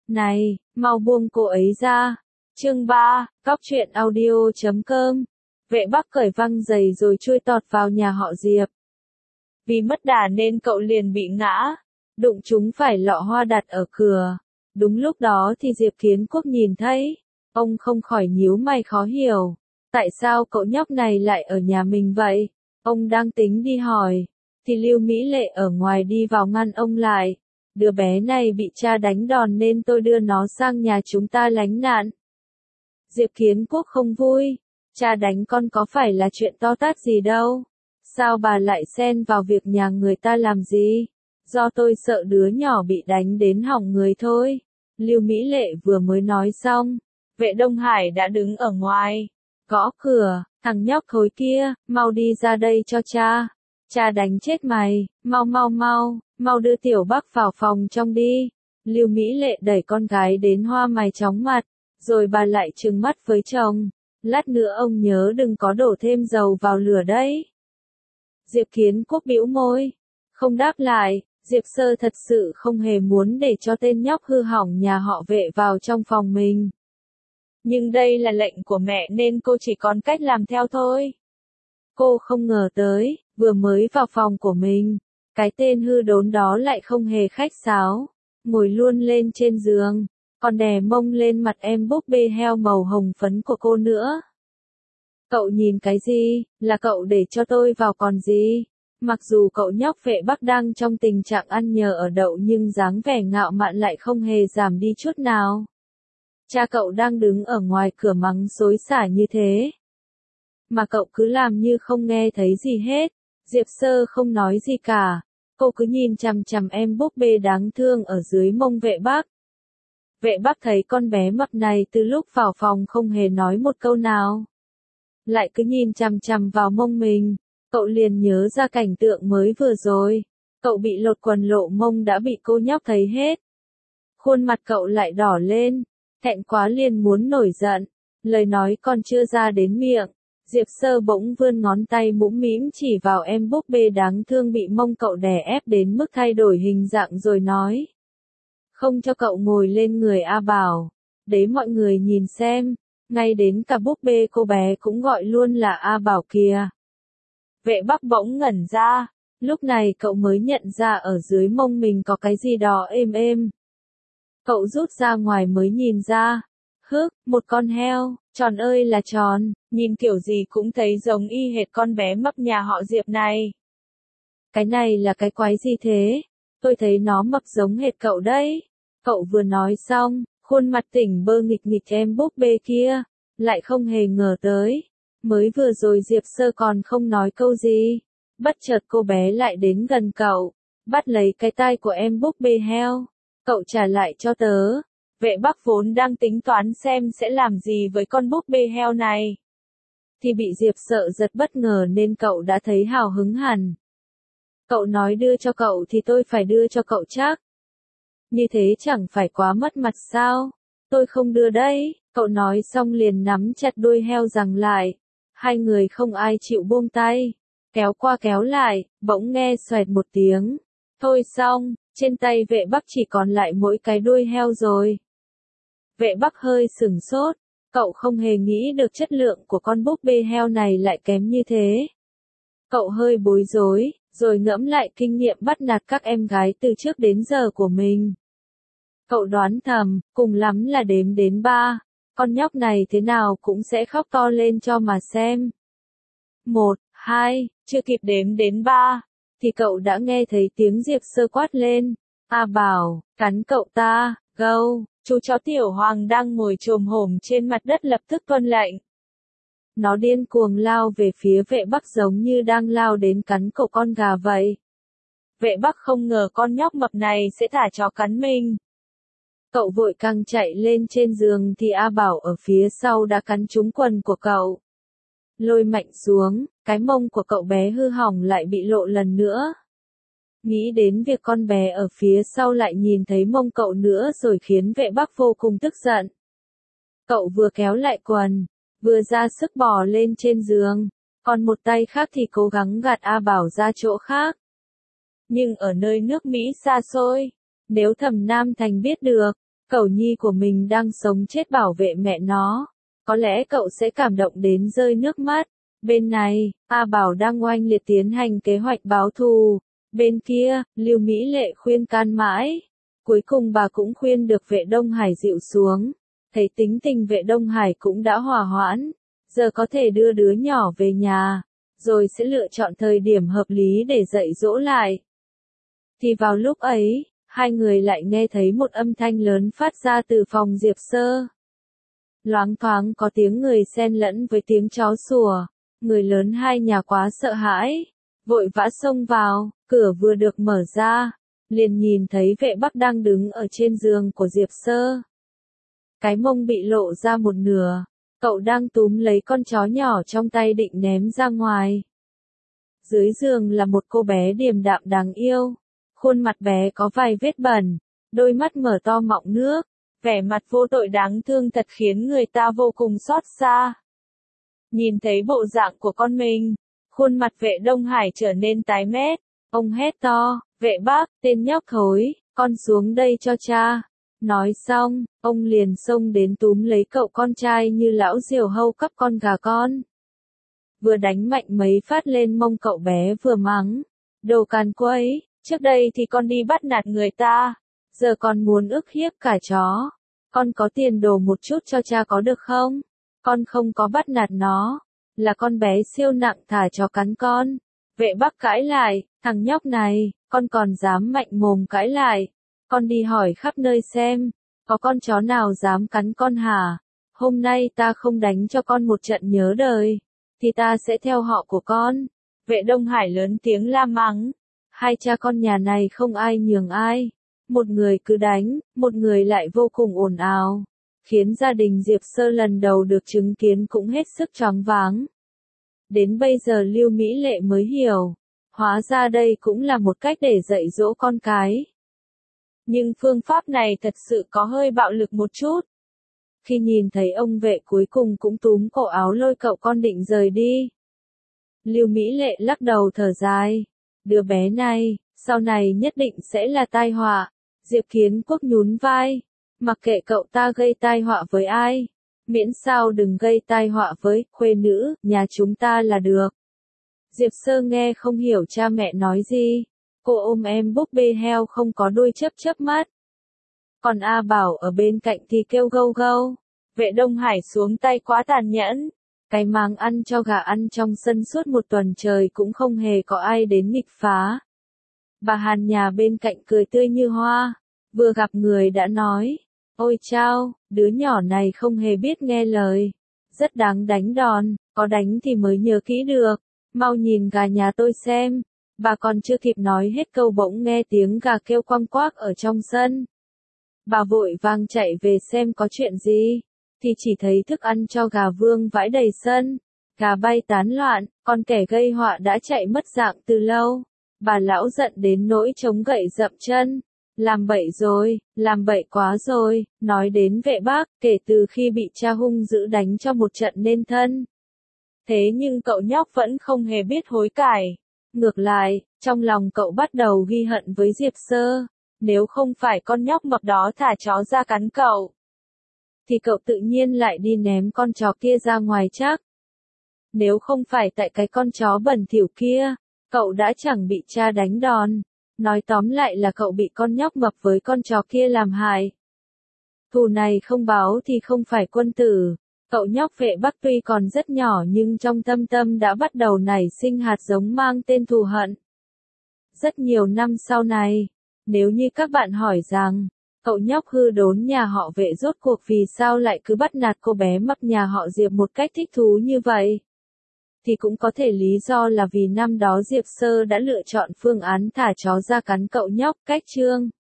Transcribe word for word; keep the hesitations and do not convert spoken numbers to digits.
Này, mau buông cô ấy ra. Chương ba, cóc truyện audio chấm com. Vệ Bắc cởi văng giày rồi chui tọt vào nhà họ Diệp. Vì mất đà nên cậu liền bị ngã, đụng trúng phải lọ hoa đặt ở cửa. Đúng lúc đó thì Diệp Kiến Quốc nhìn thấy, ông không khỏi nhíu mày khó hiểu. Tại sao cậu nhóc này lại ở nhà mình vậy? Ông đang tính đi hỏi, thì Lưu Mỹ Lệ ở ngoài đi vào ngăn ông lại. Đứa bé này bị cha đánh đòn nên tôi đưa nó sang nhà chúng ta lánh nạn. Diệp Kiến Quốc không vui, cha đánh con có phải là chuyện to tát gì đâu. Sao bà lại xen vào việc nhà người ta làm gì? Do tôi sợ đứa nhỏ bị đánh đến hỏng người thôi. Lưu Mỹ Lệ vừa mới nói xong, Vệ Đông Hải đã đứng ở ngoài, gõ cửa, thằng nhóc thối kia, mau đi ra đây cho cha. Cha đánh chết mày, mau mau mau, mau đưa Tiểu Bắc vào phòng trong đi. Lưu Mỹ Lệ đẩy con gái đến hoa mày chóng mặt, rồi bà lại trừng mắt với chồng. Lát nữa ông nhớ đừng có đổ thêm dầu vào lửa đấy. Diệp Kiến Quốc bĩu môi, không đáp lại. Diệp Sơ thật sự không hề muốn để cho tên nhóc hư hỏng nhà họ Vệ vào trong phòng mình. Nhưng đây là lệnh của mẹ nên cô chỉ còn cách làm theo thôi. Cô không ngờ tới, vừa mới vào phòng của mình, cái tên hư đốn đó lại không hề khách sáo, ngồi luôn lên trên giường, còn đè mông lên mặt em búp bê heo màu hồng phấn của cô nữa. Cậu nhìn cái gì, là cậu để cho tôi vào còn gì? Mặc dù cậu nhóc Vệ Bắc đang trong tình trạng ăn nhờ ở đậu nhưng dáng vẻ ngạo mạn lại không hề giảm đi chút nào. Cha cậu đang đứng ở ngoài cửa mắng xối xả như thế, mà cậu cứ làm như không nghe thấy gì hết. Diệp Sơ không nói gì cả, cô cứ nhìn chằm chằm em búp bê đáng thương ở dưới mông Vệ Bắc. Vệ Bắc thấy con bé mập này từ lúc vào phòng không hề nói một câu nào, lại cứ nhìn chằm chằm vào mông mình. Cậu liền nhớ ra cảnh tượng mới vừa rồi, cậu bị lột quần lộ mông đã bị cô nhóc thấy hết. Khuôn mặt cậu lại đỏ lên, thẹn quá liền muốn nổi giận, lời nói còn chưa ra đến miệng. Diệp Sơ bỗng vươn ngón tay mũm mĩm chỉ vào em búp bê đáng thương bị mông cậu đè ép đến mức thay đổi hình dạng rồi nói. Không cho cậu ngồi lên người A Bảo, để mọi người nhìn xem, ngay đến cả búp bê cô bé cũng gọi luôn là A Bảo kìa. Vệ Bắc bỗng ngẩn ra, lúc này cậu mới nhận ra ở dưới mông mình có cái gì đó êm êm. Cậu rút ra ngoài mới nhìn ra, hức, một con heo, tròn ơi là tròn, nhìn kiểu gì cũng thấy giống y hệt con bé mập nhà họ Diệp này. Cái này là cái quái gì thế? Tôi thấy nó mập giống hệt cậu đấy. Cậu vừa nói xong, khuôn mặt tỉnh bơ nghịch nghịch em búp bê kia, lại không hề ngờ tới. Mới vừa rồi Diệp Sơ còn không nói câu gì, bất chợt cô bé lại đến gần cậu, bắt lấy cái tai của em búp bê heo. Cậu trả lại cho tớ. Vệ Bắc vốn đang tính toán xem sẽ làm gì với con búp bê heo này, thì bị Diệp Sợ giật bất ngờ nên cậu đã thấy hào hứng hẳn. Cậu nói đưa cho cậu thì tôi phải đưa cho cậu chắc. Như thế chẳng phải quá mất mặt sao? Tôi không đưa đấy. Cậu nói xong liền nắm chặt đuôi heo giằng lại. Hai người không ai chịu buông tay, kéo qua kéo lại, bỗng nghe xoẹt một tiếng. Thôi xong, trên tay Vệ Bắc chỉ còn lại mỗi cái đuôi heo rồi. Vệ Bắc hơi sửng sốt, cậu không hề nghĩ được chất lượng của con búp bê heo này lại kém như thế. Cậu hơi bối rối, rồi ngẫm lại kinh nghiệm bắt nạt các em gái từ trước đến giờ của mình. Cậu đoán thầm, cùng lắm là đếm đến ba. Con nhóc này thế nào cũng sẽ khóc to lên cho mà xem. Một, hai, chưa kịp đếm đến ba, thì cậu đã nghe thấy tiếng Diệp Sơ quát lên. A Bảo, cắn cậu ta, gâu, chú chó Tiểu Hoàng đang ngồi chồm hổm trên mặt đất lập tức tuân lệnh. Nó điên cuồng lao về phía Vệ Bắc giống như đang lao đến cắn cậu con gà vậy. Vệ Bắc không ngờ con nhóc mập này sẽ thả chó cắn mình. Cậu vội căng chạy lên trên giường thì A Bảo ở phía sau đã cắn trúng quần của cậu. Lôi mạnh xuống, cái mông của cậu bé hư hỏng lại bị lộ lần nữa. Nghĩ đến việc con bé ở phía sau lại nhìn thấy mông cậu nữa rồi khiến Vệ Bắc vô cùng tức giận. Cậu vừa kéo lại quần, vừa ra sức bò lên trên giường, còn một tay khác thì cố gắng gạt A Bảo ra chỗ khác. Nhưng ở nơi nước Mỹ xa xôi, nếu Thẩm Nam Thành biết được, cẩu nhi của mình đang sống chết bảo vệ mẹ nó. Có lẽ cậu sẽ cảm động đến rơi nước mắt. Bên này, A Bảo đang oanh liệt tiến hành kế hoạch báo thù. Bên kia, Lưu Mỹ Lệ khuyên can mãi. Cuối cùng bà cũng khuyên được Vệ Đông Hải dịu xuống. Thấy tính tình Vệ Đông Hải cũng đã hòa hoãn. Giờ có thể đưa đứa nhỏ về nhà. Rồi sẽ lựa chọn thời điểm hợp lý để dạy dỗ lại. Thì vào lúc ấy, hai người lại nghe thấy một âm thanh lớn phát ra từ phòng Diệp Sơ. Loáng thoáng có tiếng người xen lẫn với tiếng chó sủa. Người lớn hai nhà quá sợ hãi, vội vã xông vào, cửa vừa được mở ra, liền nhìn thấy Vệ Bắc đang đứng ở trên giường của Diệp Sơ. Cái mông bị lộ ra một nửa, cậu đang túm lấy con chó nhỏ trong tay định ném ra ngoài. Dưới giường là một cô bé điềm đạm đáng yêu, khuôn mặt bé có vài vết bẩn, đôi mắt mở to mọng nước, vẻ mặt vô tội đáng thương thật khiến người ta vô cùng xót xa. Nhìn thấy bộ dạng của con mình, khuôn mặt Vệ Đông Hải trở nên tái mét, ông hét to, Vệ Bắc, tên nhóc thối, con xuống đây cho cha. Nói xong, ông liền xông đến túm lấy cậu con trai như lão diều hâu cấp con gà con. Vừa đánh mạnh mấy phát lên mông cậu bé vừa mắng, đồ càn quấy, trước đây thì con đi bắt nạt người ta, giờ con muốn ức hiếp cả chó. Con có tiền đồ một chút cho cha có được không? Con không có bắt nạt nó, là con bé siêu nặng thả chó cắn con. Vệ Bắc cãi lại, thằng nhóc này, con còn dám mạnh mồm cãi lại. Con đi hỏi khắp nơi xem, có con chó nào dám cắn con hả? Hôm nay ta không đánh cho con một trận nhớ đời, thì ta sẽ theo họ của con. Vệ Đông Hải lớn tiếng la mắng, hai cha con nhà này không ai nhường ai. Một người cứ đánh, một người lại vô cùng ồn ào, khiến gia đình Diệp Sơ lần đầu được chứng kiến cũng hết sức choáng váng. Đến bây giờ Lưu Mỹ Lệ mới hiểu, hóa ra đây cũng là một cách để dạy dỗ con cái. Nhưng phương pháp này thật sự có hơi bạo lực một chút. Khi nhìn thấy ông vệ cuối cùng cũng túm cổ áo lôi cậu con định rời đi. Lưu Mỹ Lệ lắc đầu thở dài, đứa bé này, sau này nhất định sẽ là tai họa. Diệp Kiến Quốc nhún vai, mặc kệ cậu ta gây tai họa với ai, miễn sao đừng gây tai họa với khuê nữ nhà chúng ta là được. Diệp Sơ nghe không hiểu cha mẹ nói gì, cô ôm em búp bê heo không có đuôi chớp chớp mắt. Còn A Bảo ở bên cạnh thì kêu gâu gâu. Vệ Đông Hải xuống tay quá tàn nhẫn, cái máng ăn cho gà ăn trong sân suốt một tuần trời cũng không hề có ai đến nghịch phá. Bà Hàn nhà bên cạnh cười tươi như hoa, vừa gặp người đã nói, ôi chao, đứa nhỏ này không hề biết nghe lời, rất đáng đánh đòn, có đánh thì mới nhớ kỹ được, mau nhìn gà nhà tôi xem. Bà còn chưa kịp nói hết câu bỗng nghe tiếng gà kêu quăng quác ở trong sân. Bà vội vàng chạy về xem có chuyện gì, thì chỉ thấy thức ăn cho gà vương vãi đầy sân, gà bay tán loạn, con kẻ gây họa đã chạy mất dạng từ lâu. Bà lão giận đến nỗi chống gậy dậm chân, làm bậy rồi, làm bậy quá rồi, nói đến Vệ Bắc, kể từ khi bị cha hung dữ đánh cho một trận nên thân. Thế nhưng cậu nhóc vẫn không hề biết hối cải. Ngược lại, trong lòng cậu bắt đầu ghi hận với Diệp Sơ, nếu không phải con nhóc mập đó thả chó ra cắn cậu, thì cậu tự nhiên lại đi ném con chó kia ra ngoài chắc. Nếu không phải tại cái con chó bẩn thỉu kia, cậu đã chẳng bị cha đánh đòn. Nói tóm lại là cậu bị con nhóc mập với con chó kia làm hại. Thù này không báo thì không phải quân tử. Cậu nhóc Vệ Bắc tuy còn rất nhỏ nhưng trong tâm tâm đã bắt đầu nảy sinh hạt giống mang tên thù hận. Rất nhiều năm sau này, nếu như các bạn hỏi rằng, cậu nhóc hư đốn nhà họ Vệ rốt cuộc vì sao lại cứ bắt nạt cô bé mập nhà họ Diệp một cách thích thú như vậy, thì cũng có thể lý do là vì năm đó Diệp Sơ đã lựa chọn phương án thả chó ra cắn cậu nhóc cách chương.